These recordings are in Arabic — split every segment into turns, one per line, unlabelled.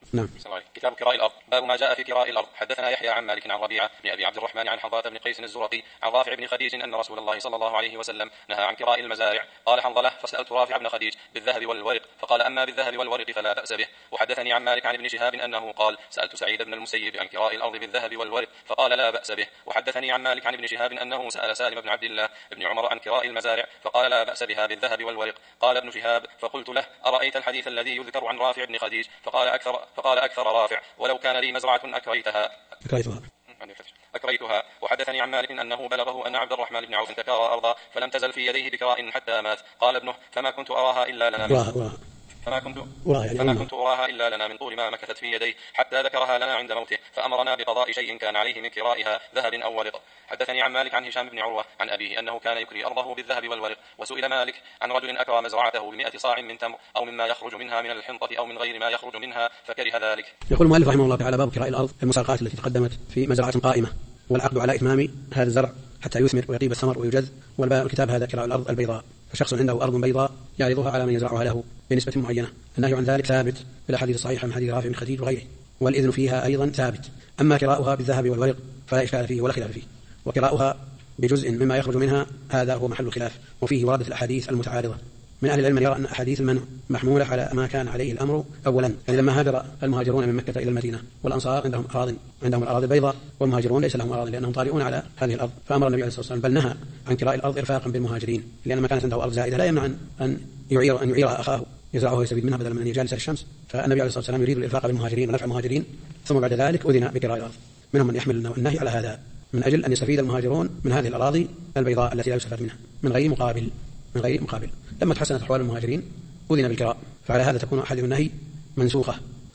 نعم.
كتاب كراء الأرض. باب ما جاء في كراء الأرض. حدثنا يحيى عن مالك عن ربيعة بن أبي عبد الرحمن عن حنظلة بن قيس الزرقي عن رافع بن خديج أن رسول الله صلى الله عليه وسلم نهى عن كراء المزارع. قال حنظلة: فسألت رافع بن خديج بالذهب والورق فقال: أما بالذهب والورق فلا بأس به. وحدثني عن مالك عن ابن شهاب أنه قال: سألت سعيد بن المسيب عن كراء الأرض بالذهب والورق فقال: لا بأس به. وحدثني عن مالك عن ابن شهاب أنه سأل سالم بن عبد الله بن عمر عن كراء المزارع فقال: لا بأس بها بالذهب والورق. قال ابن شهاب: فقلت له: أرأيت الحديث الذي يذكر عن رافع بن خديج؟ فقال أكثر رافع: ولو كان لي مزرعة أكريتها. وحدثني عن مالك أنه بلغه أن عبد الرحمن بن عوف تكارى أرضا فلم تزل في يديه بكراء حتى مات. قال ابنه: فما كنت أراها إلا لنا من طول ما مكثت في يديه حتى ذكرها لنا عند موته فأمرنا بقضاء شيء كان عليه من كرائها ذهب أو ورق. حدثني عن مالك عن هشام بن عروة عن أبيه أنه كان يكري أرضه بالذهب والورق. وسئل مالك عن رجل أكرى مزرعته ب100 صاع من تمر أو مما يخرج منها من الحنطة أو من غير ما يخرج منها فكره ذلك.
يقول المؤلف رحمه الله تعالى: باب كراء الأرض. المساقات التي تقدمت في مزرعة قائمة والعقد على إتمام هذا الزرع حتى يثمر ويطيب الثمر ويجز. والكتاب هذا كراء الأرض البيضاء، فشخص عنده أرض بيضاء يعرضها على من يزرعها له بنسبة معينة. النهي عن ذلك ثابت في الأحاديث الصحيحة من حديث رافع بن خديج وغيره، والإذن فيها أيضا ثابت. أما كراؤها بالذهب والورق فلا إشكال فيه ولا خلاف فيه، وكراؤها بجزء مما يخرج منها هذا هو محل الخلاف، وفيه وردت الأحاديث المتعارضة. من أهل العلم من يرى أن أحاديث المنع محمولة على ما كان عليه الأمر أولا، يعني لما هاجر المهاجرون من مكة إلى المدينة والأنصار عندهم الأراضي البيضاء، والمهاجرون ليس لهم أراضي لأنهم طارئون على هذه الأرض، فأمر النبي عليه الصلاة والسلام بل نهى عن كراء الأرض إرفاقا بالمهاجرين، لأن ما كانت عنده أرض زائدة لا يمنع أن يعيرها أخاه يزرعه ويستفيد منها بدلا من أن يجالس الشمس. فالنبي عليه الصلاة والسلام يريد الإرفاق بالمهاجرين ونفع المهاجرين، ثم بعد ذلك أذن بكراء الأرض. منهم من يحمل النهي على هذا من أجل أن يستفيد المهاجرون من هذه الأراضي البيضاء التي لا يستفاد منها من غير مقابل. لما تحسنت أحوال المهاجرين أذن بالكراء، فعلى هذا تكون حديث النهي منسوخة.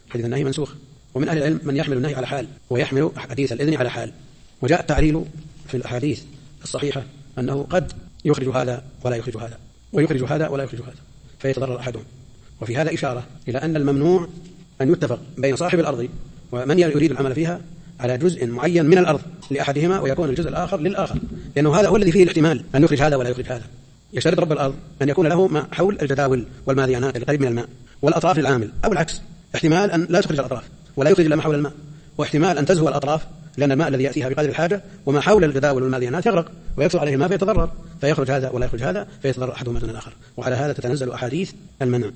ومن أهل العلم من يحمل النهي على حال ويحمل حديث الإذن على حال. وجاء التعليل في الأحاديث الصحيحة أنه قد يخرج هذا ولا يخرج هذا، ويخرج هذا ولا يخرج هذا، فيتضرر أحدهم. وفي هذا إشارة إلى أن الممنوع أن يتفق بين صاحب الأرض ومن يريد العمل فيها على جزء معين من الأرض لأحدهما ويكون الجزء الآخر للآخر، لأنه هذا هو الذي فيه الاحتمال أن يخرج هذا ولا يخرج هذا. يشترط رب الأرض أن يكون له ما حول الجداول والماديانات القريب من الماء والأطراف للعامل، أو العكس، احتمال أن لا تخرج الأطراف ولا يخرج إلا ما حول الماء، واحتمال أن تزهو الأطراف لأن الماء الذي يأتيها بقدر الحاجة وما حول الجداول والماديانات يغرق ويكثر عليه الماء فيتضرر، فيخرج هذا ولا يخرج هذا فيتضرر أحدهما دون الآخر. وعلى هذا تتنزل أحاديث المنع.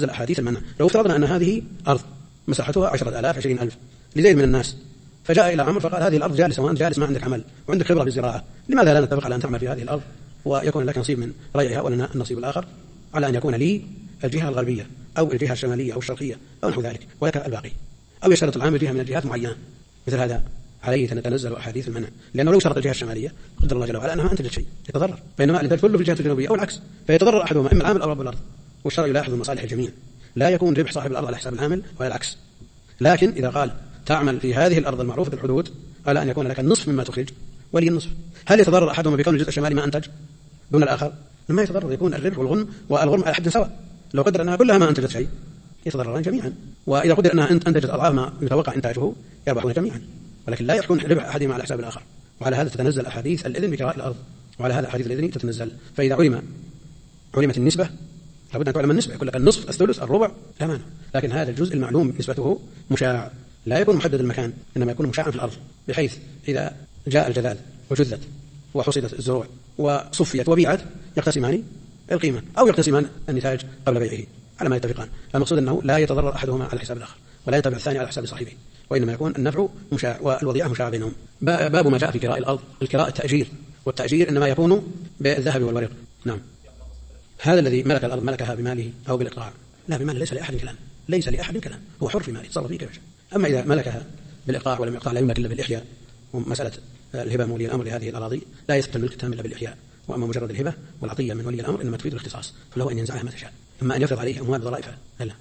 لو افترضنا أن هذه أرض مساحتها 10,000 20,000 لزيد من الناس، فجاء إلى عمر فقال: هذه الأرض جالسة وأنت جالس ما عندك عمل وعندك خبرة بالزراعة، لماذا لا نتفق على أن تعمل في هذه الأرض ويكون لك نصيب من ريعها ولنا النصيب الآخر، على أن يكون لي الجهة الغربية أو الجهة الشمالية أو الشرقية أو نحو ذلك ولك الباقي، أو يشترط العامل جهة من الجهات معينة. مثل هذا عليه تتنزل أحاديث المنع، لأنه لو شرط الجهة الشمالية قدر الله جل وعلا أنها أنتجت شيء يتضرر، بينما الإنتاج كله في الجهة الجنوبية أو العكس، فيتضرر أحدهما، إما العامل أو رب الأرض. والشرع يلاحظ مصالح الجميع، لا يكون ربح صاحب الأرض على حساب العامل ولا العكس. لكن إذا قال تعمل في هذه الأرض المعروفة الحدود على أن يكون لك النصف مما تخرج ولي النصف، هل يتضرر أحدهما بكون الجزء الشمالي ما أنتج دون الآخر؟ لما يتضرر، يكون الربح والغنم على حد سواء. لو قدر أنها كلها ما أنتجت شيء يتضرران جميعا، وإذا قدر أنها أنتجت أضعاف ما يتوقع إنتاجه يربحون جميعا، ولكن لا يكون ربح أحدهما على حساب الآخر. وعلى هذا تتنزل أحاديث الإذن بكراء الأرض، وعلى هذا أحاديث الإذن تتنزل. فإذا علمت النسبة لابد أن تعلم النسبة، يقول لك النصف الثلث الربع لا مانع، لكن هذا الجزء المعلوم نسبته مشاع، لا يكون محدد المكان، إنما يكون مشاعا في الأرض، بحيث إذا جاء الجذاذ وجذت وحصدت الزروع وصفيت وبيعت يقتسمان القيمة أو يقتسمان النتاج قبل بيعه على ما يتفقان. المقصود أنه لا يتضرر أحدهما على حساب الآخر ولا يتبع الثاني على حساب صاحبه، وإنما يكون النفع مشاع والوضيعة مشاع بينهم. باب ما جاء في كراء الأرض. الكراء التأجير، والتأجير إنما يكون بالذهب والورق. نعم. هذا الذي ملك الأرض ملكها بماله أو بالإقراع، لا بماله ليس لأحد كلام، هو حر في ماله يتصرف فيه كيف يشاء. أما إذا ملكها بالإقراع ولم يقطع لا يملك إلا بالإحياء، ومسألة الهبة من ولي الأمر لهذه الأراضي لا يثبت الملك التام إلا بالإحياء، وأما مجرد الهبة والعطية من ولي الأمر إنما تفيد الاختصاص، فله أن ينزعها متى شاء. أما أن يفرض عليه أموال بضرائف لا.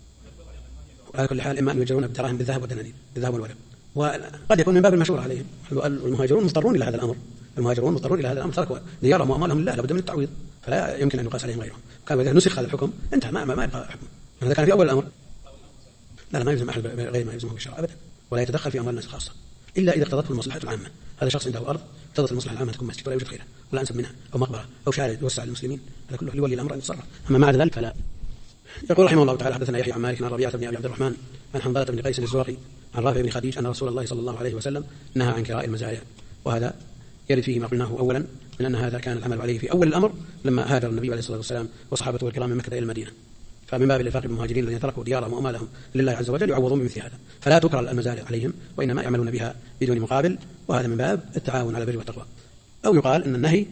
على كل حال إما أن يجرون بالدراهم بالذهب والدنانير بالذهب والورق، وقد يكون من باب المشورة عليهم. المهاجرون مضطرون إلى هذا الأمر، تركوا ديارهم وأموالهم لله، لابد من التعويض، فلا يمكن أن يقاس عليهم غيرهم. كان إذا نسخ هذا الحكم انتهى ما يبقى حكم. هذا كان في أول الأمر، لا ما يلزم أحد غير ما يلزمه بالشرع أبدا، ولا يتدخل في أموال الناس خاصة إلا إذا اقتضته المصلحة العامة. هذا شخص عنده أرض اقتضت المصلحة العامة تكون مسجد ولا يوجد خيرها ولا أنسب منها، أو مقبرة أو شارع يوسع للمسلمين، هذا كله لولي الأمر أن يتصرف. أما ما عدا ذلك فلا. يقول رحمه الله تعالى حدثنا يحيى عن مالك عن ربيعة بن أبي عبد الرحمن عن حنظلة بن قيس الزرقي عن رافع بن خديج أن رسول الله صلى الله عليه وسلم نهى عن كراء المزارع. وهذا يرد فيه ما قلناه أولا من أن هذا كان العمل عليه في أول الأمر لما هاجر النبي عليه الصلاة والسلام وصحابته الكرام من مكة إلى المدينة، فمن باب الإنفاق بالمهاجرين الذين تركوا ديارهم وأموالهم لله عز وجل يعوضون بمثل هذا، فلا تكرر المزارع عليهم وإنما يعملون بها بدون مقابل، وهذا من باب التعاون على البر والتقوى. أو يقال أن النهي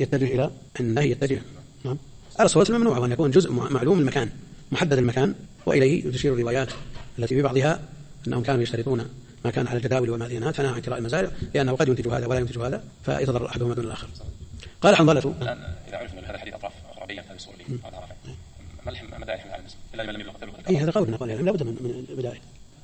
يتجه نعم على الصورة الممنوعة، وأن يكون جزء معلوم المكان محدد المكان، وإليه تشير الروايات التي في بعضها أنهم كانوا يشترطون ما كان على الجداول والمأذنات فنهى عن كراء المزارع لأنه قد ينتج هذا ولا ينتج هذا فيتضرر أحدهما دون الآخر. قال حنظلة
الآن إذا عرفنا أن هذا الحديث أطراف أخرابية هذا الصور لي هذا رافع ما مدى يحمل على المسلم إلا لمن لم يقتله.
هذا قولنا قال لا بد من البداية،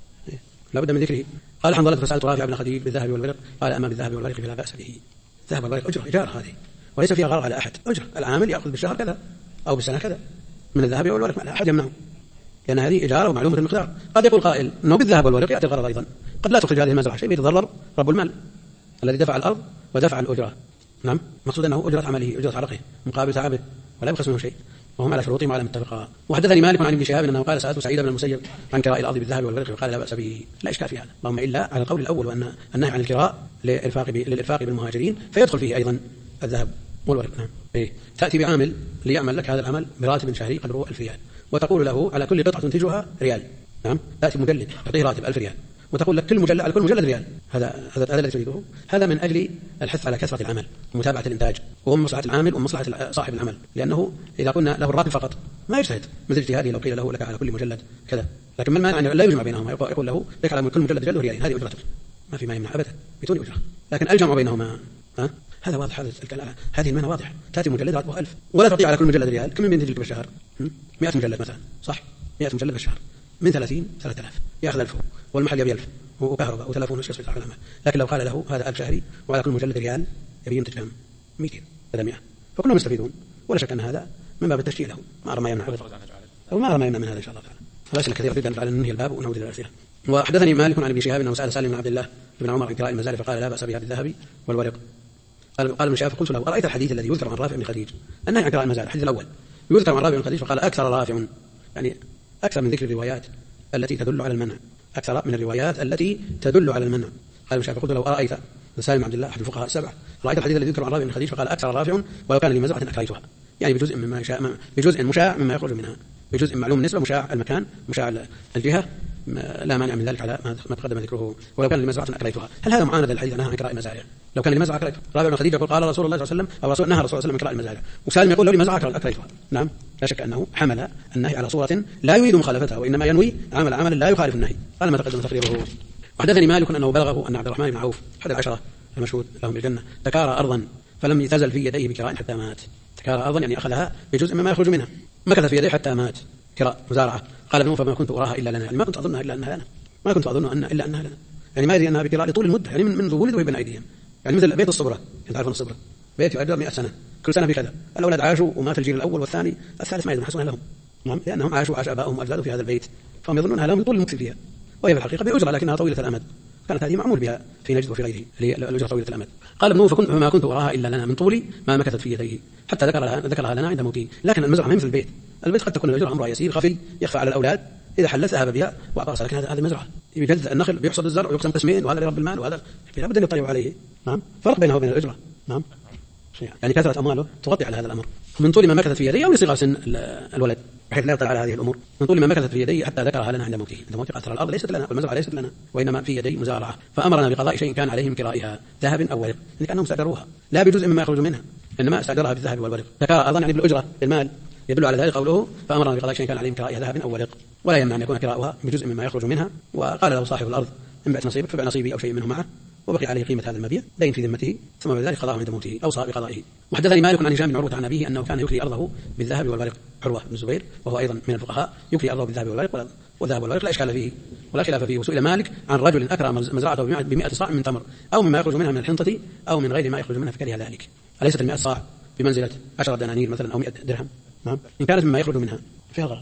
لا بد من ذكره. قال حنظلة فسألت رافع بن خديج بالذهب والورق قال أما بالذهب والورق فلا بأس به. الذهب والورق أجرة إيجار هذه وليس فيها غرض على أحد، أجرة العامل يأخذ بالشهر كذا أو بالسنة كذا من الذهب والورق، لا أحد يمنعه لأن هذه إجارة ومعلومة المقدار. قد يقول قائل أنه بالذهب والورق يأتي الغرض أيضا، قد لا تخرج هذه المزرعة شيء يتضرر رب المال الذي دفع الأرض ودفع الأجرة. نعم مقصود أنه أجرة عمله أجرة عرقه مقابل تعبه ولا يبخس منه شيء، وهم على شروطهم على متفقها. وحدثني مالك عن ابن شهاب أنه قال سألت سعيد بن المسيب عن كراء الأرض بالذهب والورق وقال لا بأس به، لا إشكال في هذا، اللهم إلا على القول الأول وأن النهي عن الكراء للإرفاق بالمهاجرين فيدخل فيه أيضا الذهب والورق. نعم تأتي بعامل ليعمل لك هذا العمل براتب شهري قدره 1000 ريال، وتقول له على كل قطعة تنتجها ريال. نعم تأتي مجلد تعطيه راتب 1000 ريال وتقول لك على كل مجلد ريال. هذا الذي تريده، هذا من أجل الحث على كثرة العمل ومتابعة الإنتاج وهم مصلحة العامل ومصلحة صاحب العمل، لأنه إذا قلنا له الراتب فقط ما يجتهد مثل اجتهاده لو قيل له لك على كل مجلد كذا، لكن من مانع لا يجمع بينهما، يقول له لك على كل مجلد ريال ريالين، هذه أجرتك ما في ما يمنع أبدا بدون أجرة، لكن الجمع بينهما هذا واضح. هذه المعنى واضح، تأتي مجلد راتبه 1000 ولا تعطي على كل مجلد ريال. كم من ينتج بالشهر 100 مجلد مثلا، صح 100 مجلد بالشهر من 30 3000 يأخذ 1000 والمحل يبي 1000 وكهرباء وتلفون وش يصرف على العمل. لكن لو قال له هذا 1000 شهري وعلى كل مجلد ريال يبي ينتج كم 200 بدل 100 فكلهم يستفيدون، ولا شك أن هذا من باب التشجيع له، ما أرى ما يمنع أو ما أرى ما يمنع من هذا إن شاء الله تعالى. الأسئلة كثيرة جدا على ننهي الباب ونعود إلى الأسئلة. وحدثني مالك عن ابن شهاب أنه سأل سالم بن عبد الله بن عمر عن كراء المزارع فقال لا بأس بها بالذهب والورق. قال ابن شهاب فقلت له أرأيت الحديث الذي يذكر عن رافع بن خديج النهي عن كراء المزارع الحديث الأول يذكر عن رافع بن خديج فقال أكثر رافع، يعني أكثر من ذكر الروايات التي تدل على المنع، أكثر من الروايات التي تدل على المنع. قال ابن شهاب فقلت له أرأيت سالم عبد الله أحد الفقهاء السبعة رأيت الحديث الذي يذكر عن رافع بن خديج فقال أكثر رافع ولو كان لي مزرعة أكريتها، يعني بجزء مما يشاء، بجزء مشاع مما يخرج منها، بجزء معلوم النسبة مشاع المكان مشاع الجهة، لا مانع من ذلك على ما تقدم ذكره. ولو كان لمزرعة أكريتها، هل هذا معاند للحديث نهى عن كراء المزارع؟ لو كان لمزرعة أكريتها، رافع بن خديج يقول قال رسول الله صلى الله عليه وسلم أو رسول نهى الرسول صلى الله عليه وسلم عن كراء المزارع، وسالم يقول لو لمزرعة أكريتها. نعم لا شك أنه حمل النهي على صورة لا يريد مخالفتها وإنما ينوي عمل لا يخالف النهي. قال ما تقدم تقريره. وحدثني مالك أنه بلغه أن عبد الرحمن بن عوف أحد العشرة المشهود لهم بالجنة تكارى أرضا فلم يتزل في يديه بكراء حتى مات. تكارى أرضا يعني أخذها بجزء مما يخرج منها، مكث في يديه حتى مات، كراء مزارعة. قال ابن فما كنت أراها إلا لنا، يعني ما كنت أظنها إلا أنها لنا، ما كنت أظن إلا أنها لنا، يعني ما يدري أنها بكراء لطول المدة، يعني منذ ولدوا بين أيديهم، يعني مثل بيت الصبرة، أنت تعرفون الصبرة بيت يؤجر 100 سنة كل سنة بكذا، الأولاد عاشوا ومات الجيل الأول والثاني الثالث ما يدرون حسنها لهم، نعم لأنهم عاش آباؤهم وأجدادهم في هذا البيت، فهم يظنونها لهم لطول المكث فيها، وهي في الحقيقة بأجرة لكنها طويلة الأمد، كانت هذه معمول بها في نجد وفي غيره الأجرة طويلة الأمد. قال ابن فما كنت أراها إلا لنا من طول ما مكثت في يديه حتى ذكرها لنا عند موته. لكن المزرعة ما مثل البيت قد تكون الأجرة أمرها يسير خفي يخفى على الأولاد، إذا حلت ذهب بها وأعطاها، لكن هذه المزرعة يجد النخل بيحصد الزرع ويقسم قسمين وهذا لرب المال وهذا لابد أن يطلعوا عليه. نعم فرق بينه وبين الأجرة. نعم يعني كثرة أمواله تغطي على هذا الأمر. من طول ما مكثت في يديه أو لصغر سن الولد بحيث لا يطلع على هذه الأمور، من طول ما مكثت في يديه حتى ذكرها لنا عند موته. أثر الأرض ليست لنا والمزرعة ليست لنا وإنما في يدي مزارعة، فأمرنا بقضاء شيء كان عليهم كرائها ذهب أو ورق، لأنهم استأجروها لا بجزء مما يخرج منها إنما استأجرها بالذهب والورق. ذكر أيضا يعني بالأجرة بالمال يدل على ذلك قوله فأمرنا بقضاء شيء كان عليهم كرائها ذهب أو ورق، ولا يمنع أن يكون كراؤها بجزء مما يخرج منها. وقال له صاحب الأرض إن بعت نصيبك فبع نصيبي أو شيء منه معه، وبقي عليه قيمة هذا المبيع دين في ذمته، ثم بعد ذلك قضاه عند موته أوصى بقضائه. وحدثني مالك عن هشام بن عروة عن أبيه أنه كان يكري أرضه بالذهب والورق، عروة بن الزبير وهو أيضا من الفقهاء يكري أرضه بالذهب والورق، والذهب والورق لا إشكال فيه ولا خلاف فيه. وسئل مالك عن رجل أكرى مزرعته ب100 صاع من تمر أو مما يخرج منها من الحنطة أو من غير ما يخرج منها فكره ذلك، أليست 100 صاع بمنزلة 10 دنانير مثلا أو 100 درهم؟ نعم إن كانت مما يخرج منها فيها غرض،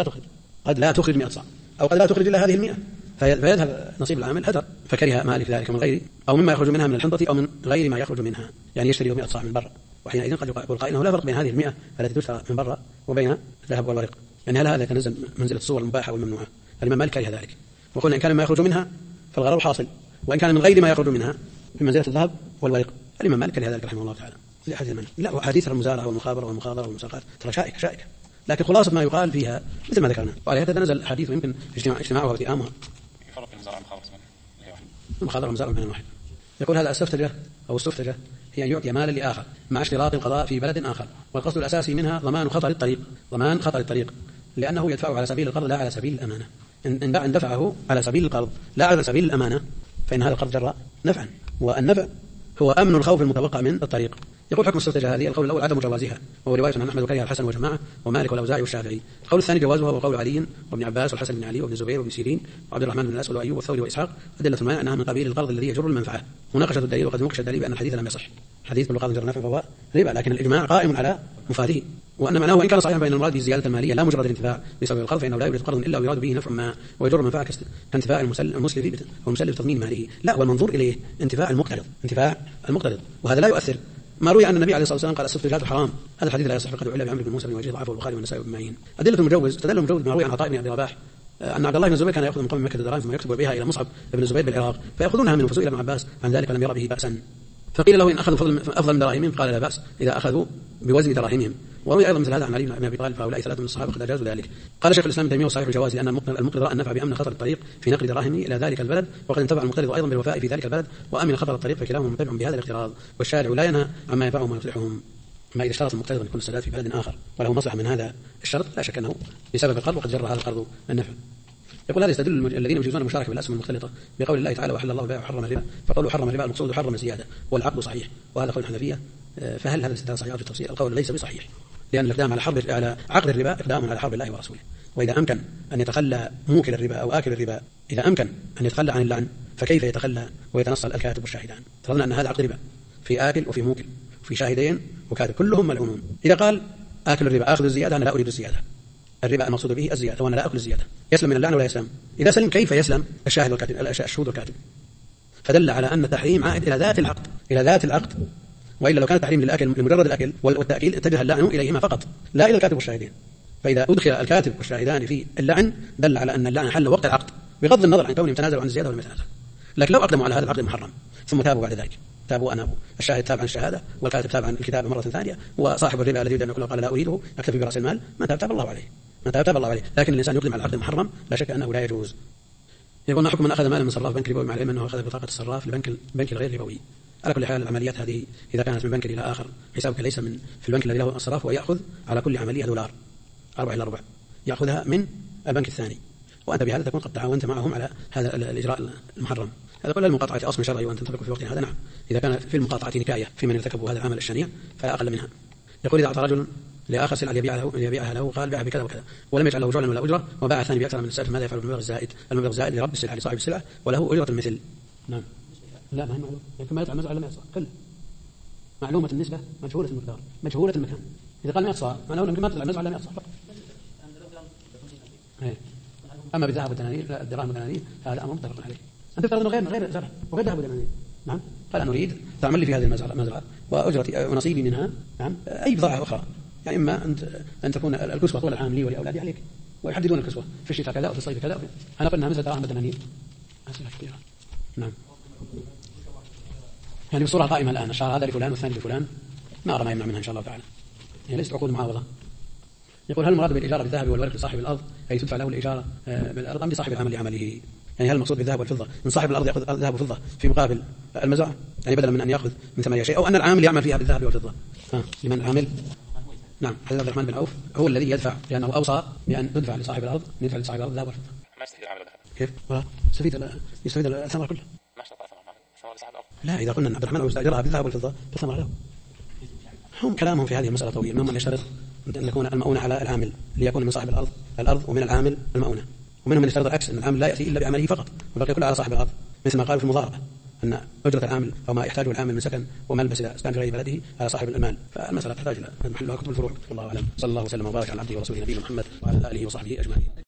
قد لا تخرج 100 صاع أو قد لا تخرج إلا هذه 100، فيذهب نصيب العامل هدر، فكره مالك ذلك من غيره أو مما يخرج منها من الحنطة أو من غير ما يخرج منها، يعني يشتري 100 صاع من برا. وحينئذ قد يقول قائل إنه لا فرق بين هذه 100 التي تشترى من برا وبين الذهب والورق، يعني هل هذا يتنزل منزلة الصور المباحة والممنوعة؟ الإمام مالك كره ذلك، وقلنا إن كان ما يخرج منها فالغرض حاصل، وإن كان من غير ما يخرج منها في منزلة الذهب والورق الإمام مالك كره ذلك رحمه الله تعالى. لحديث المنع لا، وحديث المزارعة والمخابرة والمخاضرة والمساقات ترى شائكة، لكن خلاصة ما يقال فيها مثل ما ذكرنا، وعليها تتنزل الحديث ويمكن اجتماعها واتئامها.
يفرق المزارعة
المخاضرة والمزارعة من واحد. يقول هذا السفتجة أو السفتجة هي أن يعطي مالا لآخر مع اشتراط القضاء في بلد آخر، والقصد الأساسي منها ضمان خطر الطريق، لأنه يدفعه على سبيل القرض لا على سبيل الأمانة. إن دفعه على سبيل القرض لا على سبيل الأمانة فإن هذا القرض جرى نفعا، والنفع هو أمن الخوف المتوقع من الطريق. يقول حكم السفتجة هذه: القول الأول عدم جوازها، وهو رواية عن أحمد وكره الحسن وجماعة ومالك والأوزاعي والشافعي. القول الثاني جوازها، وهو قول علي وابن عباس والحسن بن علي وابن الزبير وابن سيرين وعبد الرحمن بن الأسود وأيوب والثوري وإسحاق. أدلة المانع أنها من قبيل القرض الذي يجر المنفعة. مناقشة الدليل: وقد نوقش الدليل بأن الحديث لم يصح، حديث كل قرض جر نفع فهو ربا، لكن الإجماع قائم على مفاده، وأن معناه وإن كان صحيحا فإن المراد به الزيادة المالية لا مجرد الانتفاع بسبب القرض، فإنه لا يوجد قرض إلا ويراد به نفع ما ويجر المنفعة كانتفاع المسلف بتضمين ماله. لا، هو المنظور إليه انتفاع المقترض، وهذا لا يؤثر ما روي عن النبي عليه الصلاة والسلام قال: السفتجات حرام. هذا الحديث لا يصح، فقد علّ بعمرو بن موسى بن وجيه ضعفه البخاري والنسائي وابن معين. أدلة المجوز: استدل المجوز بما روي عن عطاء بن أبي رباح أن عبد الله بن الزبير كان يأخذ من قوم مكة دراهم ثم يكتب بها إلى مصعب بن الزبير بالعراق فيأخذونها منه، فسئل ابن عباس عن ذلك فلم يرى به بأسا، فقيل له: إن أخذوا أفضل من دراهمهم؟ قال: لا بأس إذا أخذوا بوزن دراهمهم. وروي أيضا مثل هذا عن علي بن أبي طالب، فهؤلاء ثلاثة من الصحابة قد أجازوا ذلك. قال شيخ الإسلام ابن تيمية: صحيح الجواز، لأن المقترض رأى النفع بأمن خطر الطريق في نقل دراهمه إلى ذلك البلد، وقد انتفع المقترض أيضا بالوفاء في ذلك البلد وأمن خطر الطريق، فكلاهما متبع بهذا الاقتراض، والشارع لا ينهى عما ينفعهم ويصلحهم. ما إذا اشترط المقترض أن يكون السداد في بلد آخر وله مصلحة من هذا الشرط لا شك أنه بسبب القرض، وقد جر هذا القرض النفع. يقول هذا يستدل الذين يجوزون المشاركة بالأسهم المختلطة بقول الله تعالى: وحل الله البيع وحرم الربا، فقوله حرم الربا المقصود حرم الزيادة والعقد صحيح، وهذا قول الحنفية. فهل هذا الاستدلال صحيح في التفصيل؟ القول ليس بصحيح، لأن الإقدام على عقد الربا إقدام على حرب الله ورسوله، وإذا أمكن أن يتخلى موكل الربا أو آكل الربا، إذا أمكن أن يتخلى عن اللعن فكيف يتخلى ويتنصل الكاتب والشاهدان؟ فرضنا أن هذا عقد ربا في آكل وفي موكل وفي شاهدين وكاتب كلهم ملعونون. إذا قال آكل الربا آخذ الزيادة، أنا لا أريد الزيادة، الربا المقصود به الزيادة وأنا لا أكل الزيادة، يسلم من اللعن ولا يسلم؟ إذا سلم كيف يسلم الشاهد والكاتب الشهود والكاتب؟ فدل على أن التحريم عائد إلى ذات العقد، وإلا لو كان التحريم للأكل لمجرد الأكل والتأكيد اتجه اللعن إليهما فقط لا إلى الكاتب والشاهدين. فإذا أدخل الكاتب والشاهدان في اللعن دل على أن اللعن حل وقت العقد بغض النظر عن كونهم تنازلوا عن الزيادة ولم يتنازلوا. لكن لو أقدموا على هذا العقد المحرم ثم تابوا بعد ذلك، تابوا وأنابوا، الشاهد تاب عن الشهادة والكاتب تاب عن الكتابة مرة ثانية، وصاحب الربا الذي يريد أن يأكله قال لا أريده أكتفي برأس المال، ما تاب الله عليه. لكن الإنسان يقدم على العقد المحرم لا شك أنه لا يجوز. يقول: حكم من أخذ مالا من صراف بنك ربوي مع العلم أنه أخذ بطاقة الصراف لبنك الغير ربوي. على كل حال العمليات هذه إذا كانت من بنك إلى آخر حسابك ليس من في البنك الذي له الصراف، ويأخذ على كل عملية $4 إلى ربع يأخذها من البنك الثاني، وأنت بهذا تكون قد تعاونت معهم على هذا الإجراء المحرم. هذا كل المقاطعة أصل شرعي وأن تنطبق في وقتنا هذا، نعم، إذا كان في المقاطعة نكاية في من ارتكبوا هذا العمل الشنيع فلا أقل منها. يقول: إذا أعطى رجل لآخر سلعة ليبيعها له قال بيعها بكذا وكذا ولم يجعل له جعلا ولا أجرة، وباع الثاني بأكثر من السعر، ماذا يفعل بالمبلغ الزائد لرب السلعة لصاحب السلعة وله أجرة المثل؟ نعم. لا، ما هي معلومة، لكن ما يدفع المزرعة لم يصع كل معلومة النسبة مجهولة المقدار مجهولة المكان. إذا قال 100 صاع معناه أنه ما تدفع المزرعة لم يصع فقط. أما بالذهب والدنانير لا، الدراهم والدنانير هذا أمر متفق عليه. أنت تفترض أنه غير زرع وغير ذهب ودنانير. نعم، قال أنا أريد تعمل لي في هذه المزرعة وأجرتي ونصيبي منها، نعم، أي بضاعة أخرى، يعني إما أن تكون الكسوة طول العام لي ولأولادي عليك، ويحددون الكسوة في الشتاء كذا وفي الصيف كذا. أنا قلنا مثل دراهم والدنانير أسئلة كثيرة. نعم، يعني بصورة قائمة الآن الشهر هذا لفلان والثاني لفلان، ما أرى ما يمنع منها إن شاء الله تعالى، يعني ليست عقود معاوضة. يقول: هل المراد بالإجارة بالذهب والورق لصاحب الأرض أي تدفع له الإجارة بالأرض أم لصاحب العمل لعمله؟ يعني هل المقصود بالذهب والفضة من صاحب الأرض يأخذ ذهب وفضة في مقابل المزرعة، يعني بدلا من أن يأخذ من ثمنها شيء، أو أن العامل يعمل فيها بالذهب والفضة؟ لمن العامل؟ نعم، حديث عبد الرحمن بن عوف هو الذي يدفع، لأنه أوصى بأن تدفع لصاحب الأرض الذهب والفضة.
ما يستفيد العامل بالذهب
كيف؟ يستفيد الثمر كله.
ما اشترط الثمر لصاحب الأرض.
لا، إذا قلنا عبد الرحمن عوف استأجرها بالذهب والفضة فالثمر له. هم كلامهم في هذه المسألة طويل، منهم من يشترط أن يكون المؤونة على العامل ليكون من صاحب الأرض ومن العامل المؤونة، ومنهم من يشترط العكس أن العامل لا يأتي إلا بعمله فقط والباقي كله على صاحب الأرض، مثل ما قالوا في المضاربة أن أجرة العامل أو ما يحتاجه العامل من سكن وملبس إذا كان في غير بلده على صاحب المال. فالمسألة تحتاج إلى محلها كتب الفروع. والله أعلم، صلى الله وسلم وبارك على عبده ورسوله نبينا محمد وعلى آله وصحبه أجمعين.